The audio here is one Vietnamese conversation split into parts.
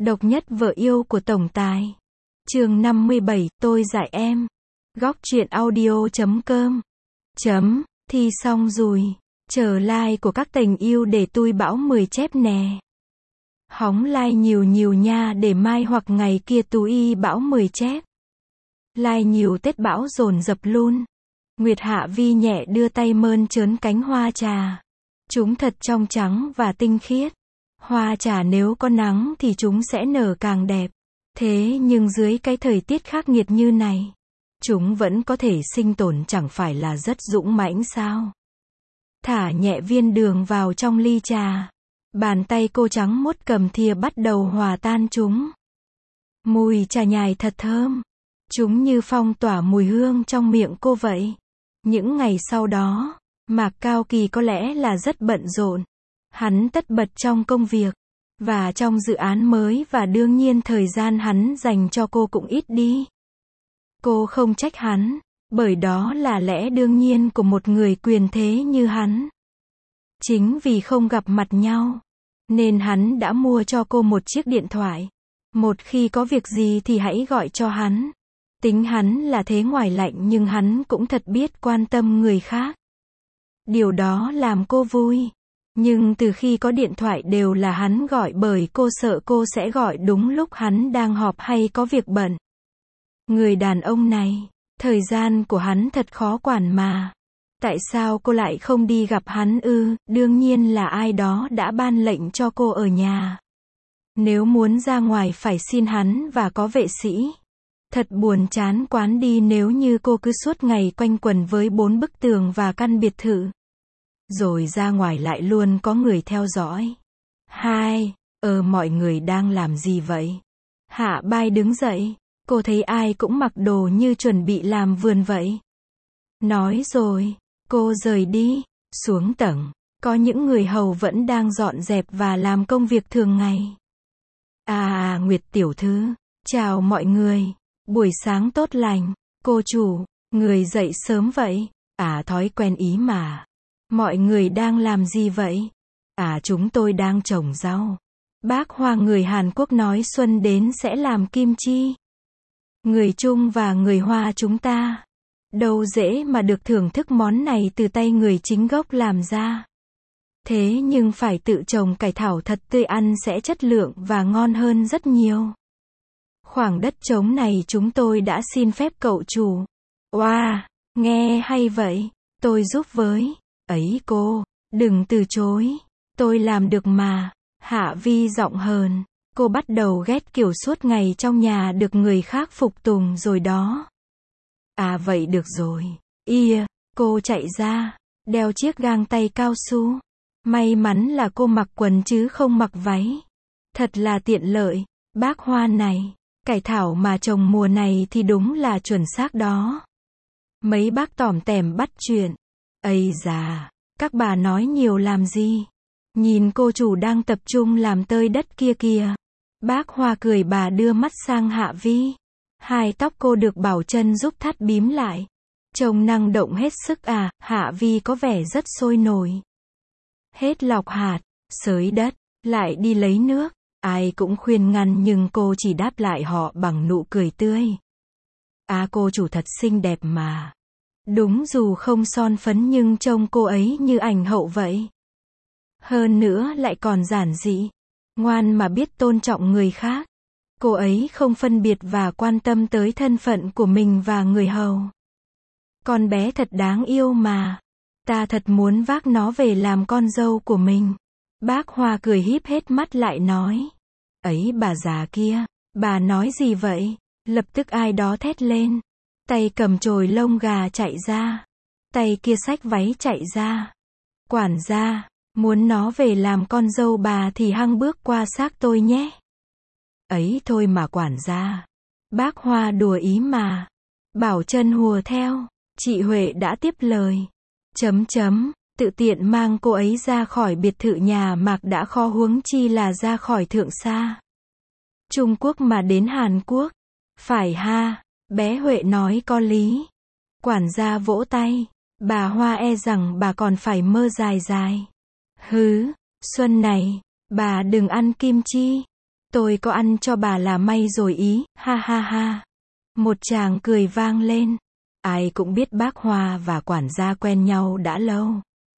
Độc nhất vợ yêu của tổng tài. Chương 57, tôi dạy em. Góc truyện audio.com. Thi xong rồi. Chờ like của các tình yêu để tôi bảo 10 chép nè. Hóng like nhiều nhiều nha để mai hoặc ngày kia tôi bảo 10 chép. Like nhiều Tết bão dồn dập luôn. Nguyệt Hạ Vi nhẹ đưa tay mơn trớn cánh hoa trà. Chúng thật trong trắng và tinh khiết. Hoa trà nếu có nắng thì chúng sẽ nở càng đẹp. Thế nhưng dưới cái thời tiết khắc nghiệt như này, chúng vẫn có thể sinh tồn, chẳng phải là rất dũng mãnh sao? Thả nhẹ viên đường vào trong ly trà. Bàn tay cô trắng muốt cầm thìa bắt đầu hòa tan chúng. Mùi trà nhài thật thơm. Chúng như phong tỏa mùi hương trong miệng cô vậy. Những ngày sau đó, Mạc Cao Kỳ có lẽ là rất bận rộn. Hắn tất bật trong công việc và trong dự án mới, và đương nhiên thời gian hắn dành cho cô cũng ít đi. Cô không trách hắn, bởi đó là lẽ đương nhiên của một người quyền thế như hắn. Chính vì không gặp mặt nhau, nên hắn đã mua cho cô một chiếc điện thoại. Một khi có việc gì thì hãy gọi cho hắn. Tính hắn là thế ngoài lạnh nhưng hắn cũng thật biết quan tâm người khác. Điều đó làm cô vui. Nhưng từ khi có điện thoại đều là hắn gọi, bởi cô sợ cô sẽ gọi đúng lúc hắn đang họp hay có việc bận. Người đàn ông này, thời gian của hắn thật khó quản mà. Tại sao cô lại không đi gặp hắn ư? Đương nhiên là ai đó đã ban lệnh cho cô ở nhà. Nếu muốn ra ngoài phải xin hắn và có vệ sĩ. Thật buồn chán quán đi nếu như cô cứ suốt ngày quanh quẩn với 4 bức tường và căn biệt thự. Rồi ra ngoài lại luôn có người theo dõi. Mọi người đang làm gì vậy? Hạ Bai đứng dậy. Cô thấy ai cũng mặc đồ như chuẩn bị làm vườn vậy. Nói rồi, cô rời đi. Xuống tầng, có những người hầu vẫn đang dọn dẹp và làm công việc thường ngày. Nguyệt tiểu thư, chào mọi người. Buổi sáng tốt lành. Cô chủ, người dậy sớm vậy? Thói quen ý mà. Mọi người đang làm gì vậy? Chúng tôi đang trồng rau. Bác Hoa người Hàn Quốc nói xuân đến sẽ làm kim chi. Người Trung và người Hoa chúng ta đâu dễ mà được thưởng thức món này từ tay người chính gốc làm ra. Thế nhưng phải tự trồng cải thảo thật tươi, ăn sẽ chất lượng và ngon hơn rất nhiều. Khoảng đất trống này chúng tôi đã xin phép cậu chủ. Nghe hay vậy, tôi giúp với. Ấy cô, đừng từ chối. Tôi làm được mà. Hạ Vi giọng hờn. Cô bắt đầu ghét kiểu suốt ngày trong nhà được người khác phục tùng rồi đó. Vậy được rồi. Cô chạy ra, đeo chiếc găng tay cao su. May mắn là cô mặc quần chứ không mặc váy. Thật là tiện lợi. Bác Hoa này, cải thảo mà trồng mùa này thì đúng là chuẩn xác đó. Mấy bác tỏm tẻm bắt chuyện. Ây da, các bà nói nhiều làm gì? Nhìn cô chủ đang tập trung làm tơi đất kia kìa. Bác Hoa cười, bà đưa mắt sang Hạ Vi. Hai tóc cô được Bảo Trân giúp thắt bím lại. Trông năng động hết sức. Hạ Vi có vẻ rất sôi nổi. Hết lọc hạt, xới đất, lại đi lấy nước. Ai cũng khuyên ngăn nhưng cô chỉ đáp lại họ bằng nụ cười tươi. Cô chủ thật xinh đẹp mà. Đúng, dù không son phấn nhưng trông cô ấy như ảnh hậu vậy. Hơn nữa lại còn giản dị, ngoan mà biết tôn trọng người khác. Cô ấy không phân biệt và quan tâm tới thân phận của mình và người hầu. Con bé thật đáng yêu mà. Ta thật muốn vác nó về làm con dâu của mình. Bác Hoa cười híp hết mắt lại nói. Ấy bà già kia, bà nói gì vậy? Lập tức ai đó thét lên. Tay cầm chồi lông gà chạy ra. Tay kia xách váy chạy ra. Quản gia, muốn nó về làm con dâu bà thì hăng bước qua xác tôi nhé. Ấy thôi mà quản gia. Bác Hoa đùa ý mà. Bảo Trân hùa theo. Chị Huệ đã tiếp lời. Tự tiện mang cô ấy ra khỏi biệt thự nhà Mạc đã khó, huống chi là ra khỏi Thượng Sa Trung Quốc mà đến Hàn Quốc. Phải ha, bé Huệ nói có lý. Quản gia vỗ tay. Bà Hoa e rằng bà còn phải mơ dài dài. Xuân này, bà đừng ăn kim chi. Tôi có ăn cho bà là may rồi ý, ha ha ha. Một tràng cười vang lên. Ai cũng biết bác Hoa và quản gia quen nhau đã lâu.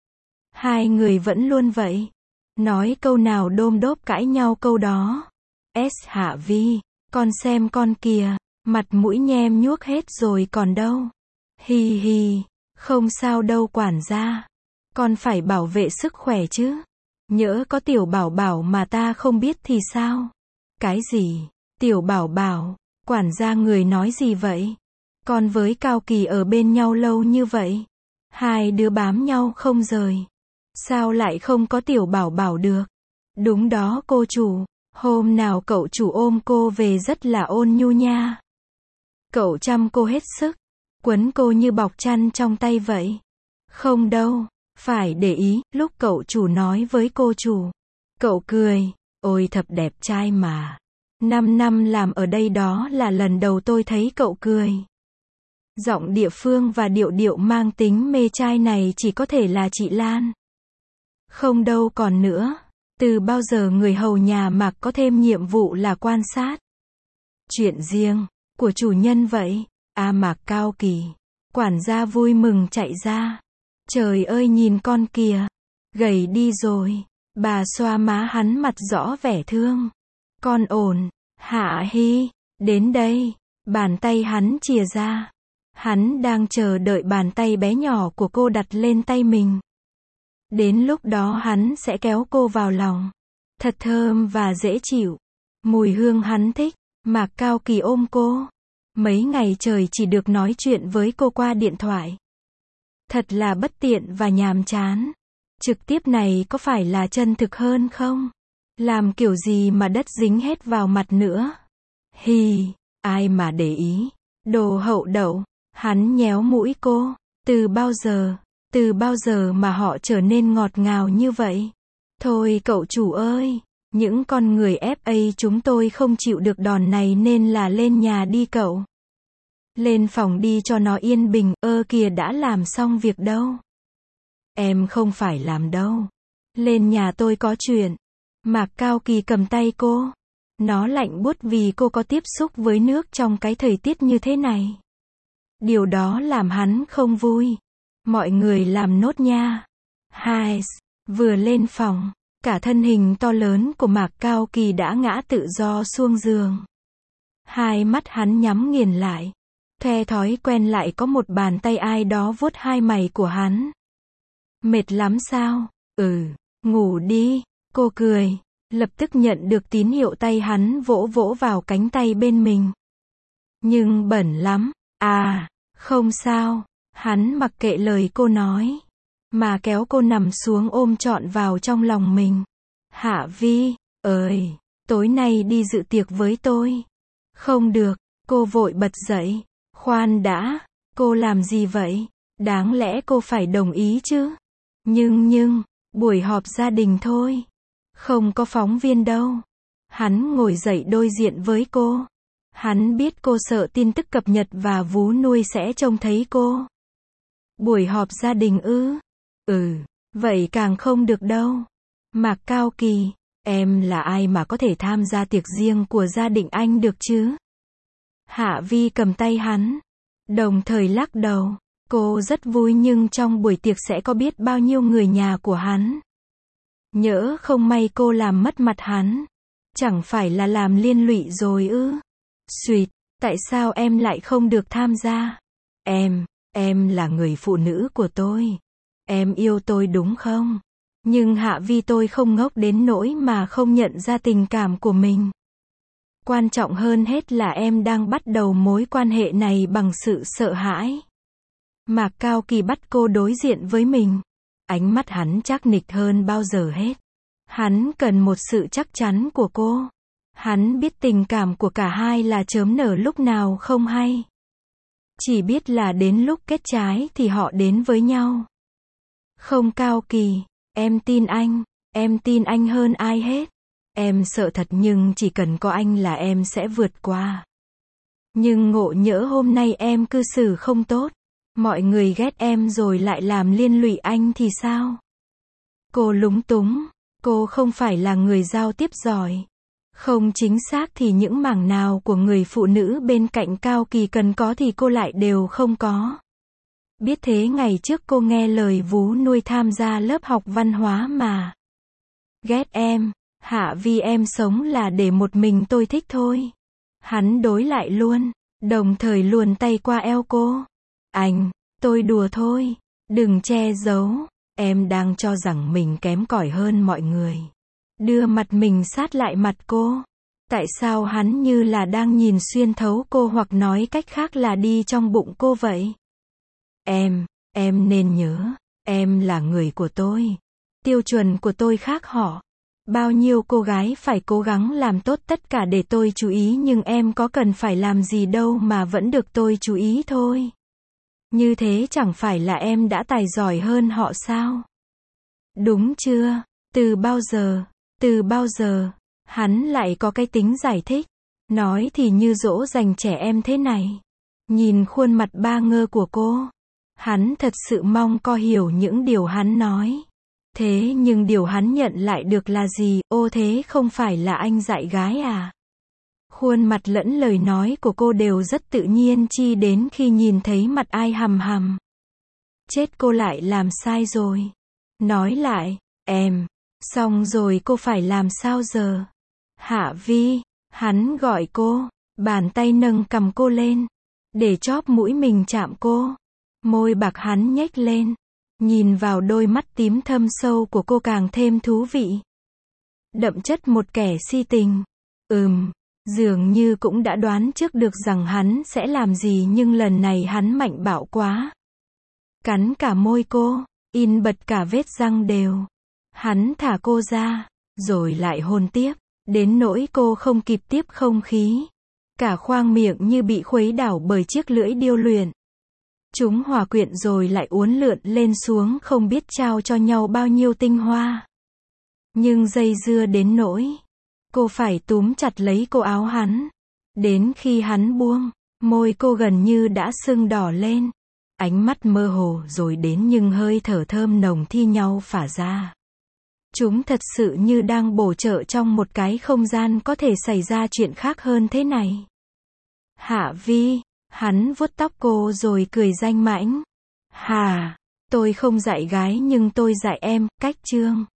Hai người vẫn luôn vậy. Nói câu nào đôm đốp cãi nhau câu đó. Hạ Vi, con xem con kìa, mặt mũi nhem nhuốc hết rồi còn đâu. Hi hi, không sao đâu quản gia. Con phải bảo vệ sức khỏe chứ. Nhỡ có tiểu bảo bảo mà ta không biết thì sao? Cái gì? Tiểu bảo bảo, quản gia người nói gì vậy? Con với Cao Kỳ ở bên nhau lâu như vậy. Hai đứa bám nhau không rời. Sao lại không có tiểu bảo bảo được? Đúng đó cô chủ. Hôm nào cậu chủ ôm cô về rất là ôn nhu nha. Cậu chăm cô hết sức. Quấn cô như bọc chăn trong tay vậy. Không đâu. Phải để ý, lúc cậu chủ nói với cô chủ. Cậu cười. Ôi thật đẹp trai mà. 5 năm làm ở đây đó là lần đầu tôi thấy cậu cười. Giọng địa phương và điệu điệu mang tính mê trai này chỉ có thể là chị Lan. Không đâu còn nữa. Từ bao giờ người hầu nhà Mạc có thêm nhiệm vụ là quan sát chuyện riêng của chủ nhân vậy? Mạc Cao Kỳ. Quản gia vui mừng chạy ra. Trời ơi nhìn con kìa. Gầy đi rồi. Bà xoa má hắn mặt rõ vẻ thương. Con ổn. Hạ Hi. Đến đây. Bàn tay hắn chìa ra. Hắn đang chờ đợi bàn tay bé nhỏ của cô đặt lên tay mình. Đến lúc đó hắn sẽ kéo cô vào lòng. Thật thơm và dễ chịu. Mùi hương hắn thích. Mạc Cao Kỳ ôm cô. Mấy ngày trời chỉ được nói chuyện với cô qua điện thoại. Thật là bất tiện và nhàm chán. Trực tiếp này có phải là chân thực hơn không? Làm kiểu gì mà đất dính hết vào mặt nữa? Hi, ai mà để ý. Đồ hậu đậu. Hắn nhéo mũi cô. Từ bao giờ mà họ trở nên ngọt ngào như vậy? Thôi cậu chủ ơi, những con người FA chúng tôi không chịu được đòn này nên là lên nhà đi cậu. Lên phòng đi cho nó yên bình, kìa đã làm xong việc đâu. Em không phải làm đâu. Lên nhà tôi có chuyện. Mạc Cao Kỳ cầm tay cô. Nó lạnh buốt vì cô có tiếp xúc với nước trong cái thời tiết như thế này. Điều đó làm hắn không vui. Mọi người làm nốt nha. Hai, vừa lên phòng, cả thân hình to lớn của Mạc Cao Kỳ đã ngã tự do xuống giường. Hai mắt hắn nhắm nghiền lại. Theo thói quen lại có một bàn tay ai đó vuốt hai mày của hắn. Mệt lắm sao? Ngủ đi. Cô cười. Lập tức nhận được tín hiệu tay hắn vỗ vỗ vào cánh tay bên mình. Nhưng bẩn lắm. Không sao. Hắn mặc kệ lời cô nói. Mà kéo cô nằm xuống ôm trọn vào trong lòng mình. Hạ Vi, ơi, tối nay đi dự tiệc với tôi. Không được, cô vội bật dậy. Khoan đã, cô làm gì vậy? Đáng lẽ cô phải đồng ý chứ. Nhưng, buổi họp gia đình thôi. Không có phóng viên đâu. Hắn ngồi dậy đối diện với cô. Hắn biết cô sợ tin tức cập nhật và vú nuôi sẽ trông thấy cô. Buổi họp gia đình ư? Vậy càng không được đâu. Mạc Cao Kỳ, em là ai mà có thể tham gia tiệc riêng của gia đình anh được chứ? Hạ Vi cầm tay hắn, đồng thời lắc đầu. Cô rất vui nhưng trong buổi tiệc sẽ có biết bao nhiêu người nhà của hắn. Nhỡ không may cô làm mất mặt hắn. Chẳng phải là làm liên lụy rồi ư? Xuyệt, tại sao em lại không được tham gia? Em là người phụ nữ của tôi. Em yêu tôi đúng không? Nhưng Hạ Vi tôi không ngốc đến nỗi mà không nhận ra tình cảm của mình. Quan trọng hơn hết là em đang bắt đầu mối quan hệ này bằng sự sợ hãi. Mạc Cao Kỳ bắt cô đối diện với mình. Ánh mắt hắn chắc nịch hơn bao giờ hết. Hắn cần một sự chắc chắn của cô. Hắn biết tình cảm của cả hai là chớm nở lúc nào không hay. Chỉ biết là đến lúc kết trái thì họ đến với nhau. Không Cao Kỳ, em tin anh hơn ai hết. Em sợ thật nhưng chỉ cần có anh là em sẽ vượt qua. Nhưng ngộ nhỡ hôm nay em cư xử không tốt. Mọi người ghét em rồi lại làm liên lụy anh thì sao? Cô lúng túng, cô không phải là người giao tiếp giỏi. Không chính xác thì những mảng nào của người phụ nữ bên cạnh Cao Kỳ cần có thì cô lại đều không có. Biết thế ngày trước cô nghe lời vú nuôi tham gia lớp học văn hóa mà. Ghét em, Hạ Vi, em sống là để một mình tôi thích thôi. Hắn đối lại luôn, đồng thời luồn tay qua eo cô. Anh, tôi đùa thôi, đừng che giấu, em đang cho rằng mình kém cỏi hơn mọi người. Đưa mặt mình sát lại mặt cô. Tại sao hắn như là đang nhìn xuyên thấu cô, hoặc nói cách khác là đi trong bụng cô vậy? Em nên nhớ, em là người của tôi. Tiêu chuẩn của tôi khác họ. Bao nhiêu cô gái phải cố gắng làm tốt tất cả để tôi chú ý, nhưng em có cần phải làm gì đâu mà vẫn được tôi chú ý thôi. Như thế chẳng phải là em đã tài giỏi hơn họ sao? Đúng chưa? Từ bao giờ, hắn lại có cái tính giải thích. Nói thì như dỗ dành trẻ em thế này. Nhìn khuôn mặt ba ngơ của cô. Hắn thật sự mong cô hiểu những điều hắn nói. Thế nhưng điều hắn nhận lại được là gì? Ô, thế không phải là anh dạy gái à? Khuôn mặt lẫn lời nói của cô đều rất tự nhiên, chi đến khi nhìn thấy mặt ai hằm hằm. Chết, cô lại làm sai rồi. Nói lại, em, xong rồi cô phải làm sao giờ? Hạ Vi, hắn gọi cô, bàn tay nâng cằm cô lên, để chóp mũi mình chạm cô. Môi bạc hắn nhếch lên, nhìn vào đôi mắt tím thâm sâu của cô càng thêm thú vị. Đậm chất một kẻ si tình. Dường như cũng đã đoán trước được rằng hắn sẽ làm gì, nhưng lần này hắn mạnh bạo quá. Cắn cả môi cô, in bật cả vết răng đều. Hắn thả cô ra, rồi lại hôn tiếp, đến nỗi cô không kịp tiếp không khí. Cả khoang miệng như bị khuấy đảo bởi chiếc lưỡi điêu luyện. Chúng hòa quyện rồi lại uốn lượn lên xuống, không biết trao cho nhau bao nhiêu tinh hoa. Nhưng dây dưa đến nỗi cô phải túm chặt lấy cổ áo hắn. Đến khi hắn buông, môi cô gần như đã sưng đỏ lên. Ánh mắt mơ hồ rồi đến, nhưng hơi thở thơm nồng thi nhau phả ra. Chúng thật sự như đang bổ trợ trong một cái không gian có thể xảy ra chuyện khác hơn thế này. Hạ Vi, hắn vuốt tóc cô rồi cười danh mãnh. Hà, tôi không dạy gái nhưng tôi dạy em, cách chương.